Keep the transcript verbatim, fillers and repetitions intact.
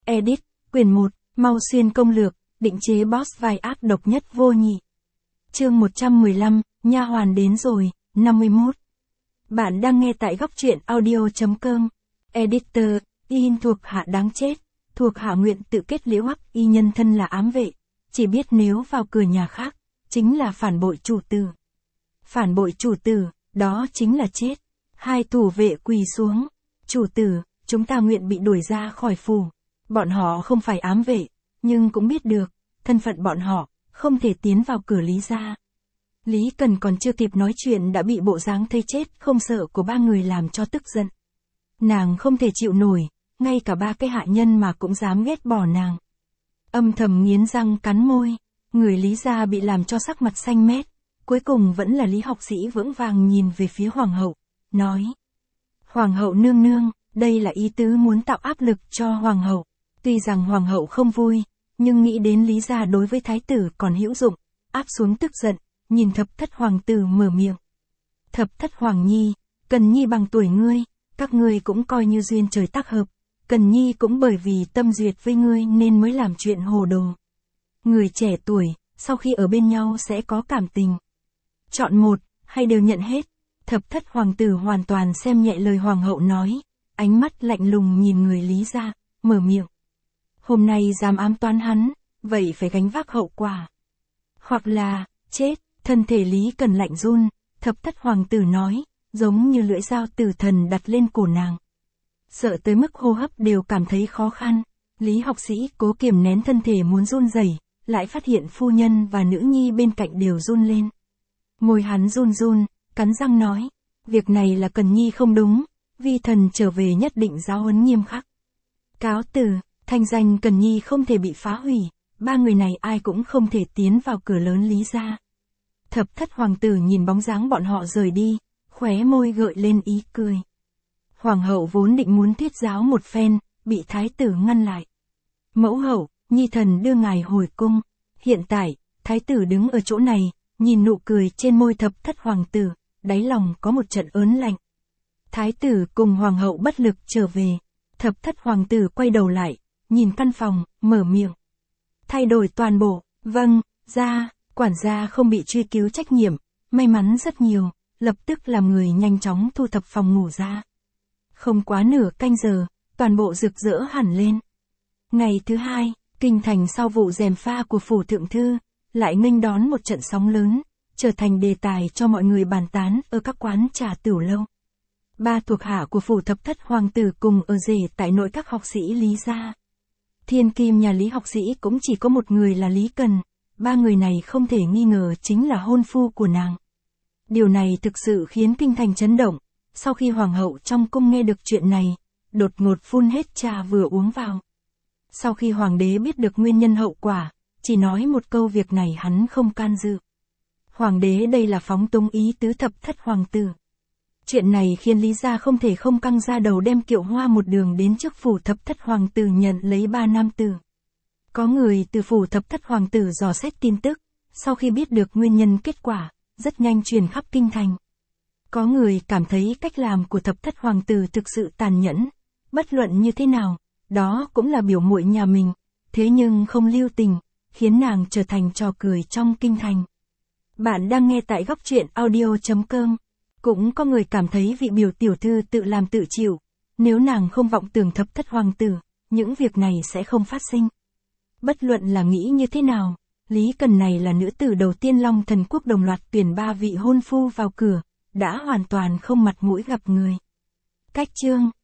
Edit, quyển một, Mau Xuyên công lược, định chế boss vai ác độc nhất vô nhị. Chương một trăm mười lăm, nha hoàn đến rồi, năm mươi mốt. Bạn đang nghe tại góc truyện audio.com. Editor, in thuộc hạ đáng chết, thuộc hạ nguyện tự kết liễu hắc y nhân thân là ám vệ, chỉ biết nếu vào cửa nhà khác, chính là phản bội chủ tử. Phản bội chủ tử, đó chính là chết. Hai thủ vệ quỳ xuống, chủ tử, chúng ta nguyện bị đuổi ra khỏi phủ. Bọn họ không phải ám vệ, nhưng cũng biết được, thân phận bọn họ, không thể tiến vào cửa Lý gia. Lý Cần còn chưa kịp nói chuyện đã bị bộ dáng thấy chết không sợ của ba người làm cho tức giận. Nàng không thể chịu nổi, ngay cả ba cái hạ nhân mà cũng dám ghét bỏ nàng. Âm thầm nghiến răng cắn môi, người Lý gia bị làm cho sắc mặt xanh mét, cuối cùng vẫn là Lý học sĩ vững vàng nhìn về phía hoàng hậu, nói. Hoàng hậu nương nương, đây là ý tứ muốn tạo áp lực cho hoàng hậu. Tuy rằng hoàng hậu không vui, nhưng nghĩ đến Lý gia đối với thái tử còn hữu dụng, áp xuống tức giận, nhìn thập thất hoàng tử mở miệng. Thập thất hoàng nhi, Cần Nhi bằng tuổi ngươi, các ngươi cũng coi như duyên trời tác hợp, Cần Nhi cũng bởi vì tâm duyệt với ngươi nên mới làm chuyện hồ đồ. Người trẻ tuổi, sau khi ở bên nhau sẽ có cảm tình. Chọn một, hay đều nhận hết. Thập thất hoàng tử hoàn toàn xem nhẹ lời hoàng hậu nói, ánh mắt lạnh lùng nhìn người Lý gia, mở miệng. Hôm nay dám ám toán hắn, vậy phải gánh vác hậu quả. Hoặc là, chết, thân thể Lý Cần lạnh run, thập thất hoàng tử nói, giống như lưỡi dao tử thần đặt lên cổ nàng. Sợ tới mức hô hấp đều cảm thấy khó khăn, Lý học sĩ cố kiềm nén thân thể muốn run rẩy, lại phát hiện phu nhân và nữ nhi bên cạnh đều run lên. Môi hắn run run, cắn răng nói, việc này là Cần Nhi không đúng, vi thần trở về nhất định giáo huấn nghiêm khắc. Cáo từ. Thanh danh Cần Nhi không thể bị phá hủy, ba người này ai cũng không thể tiến vào cửa lớn Lý gia. Thập thất hoàng tử nhìn bóng dáng bọn họ rời đi, khóe môi gợi lên ý cười. Hoàng hậu vốn định muốn thuyết giáo một phen, bị thái tử ngăn lại. Mẫu hậu, nhi thần đưa ngài hồi cung. Hiện tại, thái tử đứng ở chỗ này, nhìn nụ cười trên môi thập thất hoàng tử, đáy lòng có một trận ớn lạnh. Thái tử cùng hoàng hậu bất lực trở về, thập thất hoàng tử quay đầu lại, nhìn căn phòng, mở miệng. Thay đổi toàn bộ, vâng, gia, quản gia không bị truy cứu trách nhiệm, may mắn rất nhiều, lập tức làm người nhanh chóng thu thập phòng ngủ ra. Không quá nửa canh giờ, toàn bộ rực rỡ hẳn lên. Ngày thứ hai, kinh thành sau vụ gièm pha của phủ thượng thư, lại nghênh đón một trận sóng lớn, trở thành đề tài cho mọi người bàn tán ở các quán trà tửu lâu. Ba thuộc hạ của phủ thập thất hoàng tử cùng ở rể tại nội các học sĩ Lý gia. Thiên kim nhà Lý học sĩ cũng chỉ có một người là Lý Cần, ba người này không thể nghi ngờ chính là hôn phu của nàng. Điều này thực sự khiến kinh thành chấn động, sau khi hoàng hậu trong cung nghe được chuyện này, đột ngột phun hết trà vừa uống vào. Sau khi hoàng đế biết được nguyên nhân hậu quả, chỉ nói một câu việc này hắn không can dự. Hoàng đế đây là phóng túng ý tứ thập thất hoàng tử. Chuyện này khiến Lý gia không thể không căng ra đầu đem Kiệu Hoa một đường đến trước phủ thập thất hoàng tử nhận lấy ba nam tử. Có người từ phủ thập thất hoàng tử dò xét tin tức, sau khi biết được nguyên nhân kết quả, rất nhanh truyền khắp kinh thành. Có người cảm thấy cách làm của thập thất hoàng tử thực sự tàn nhẫn, bất luận như thế nào, đó cũng là biểu muội nhà mình, thế nhưng không lưu tình, khiến nàng trở thành trò cười trong kinh thành. Bạn đang nghe tại góc truyện audio.com. Cũng có người cảm thấy vị biểu tiểu thư tự làm tự chịu, nếu nàng không vọng tưởng thập thất hoàng tử, những việc này sẽ không phát sinh. Bất luận là nghĩ như thế nào, Lý Cần này là nữ tử đầu tiên Long Thần Quốc đồng loạt tuyển ba vị hôn phu vào cửa, đã hoàn toàn không mặt mũi gặp người. Cách chương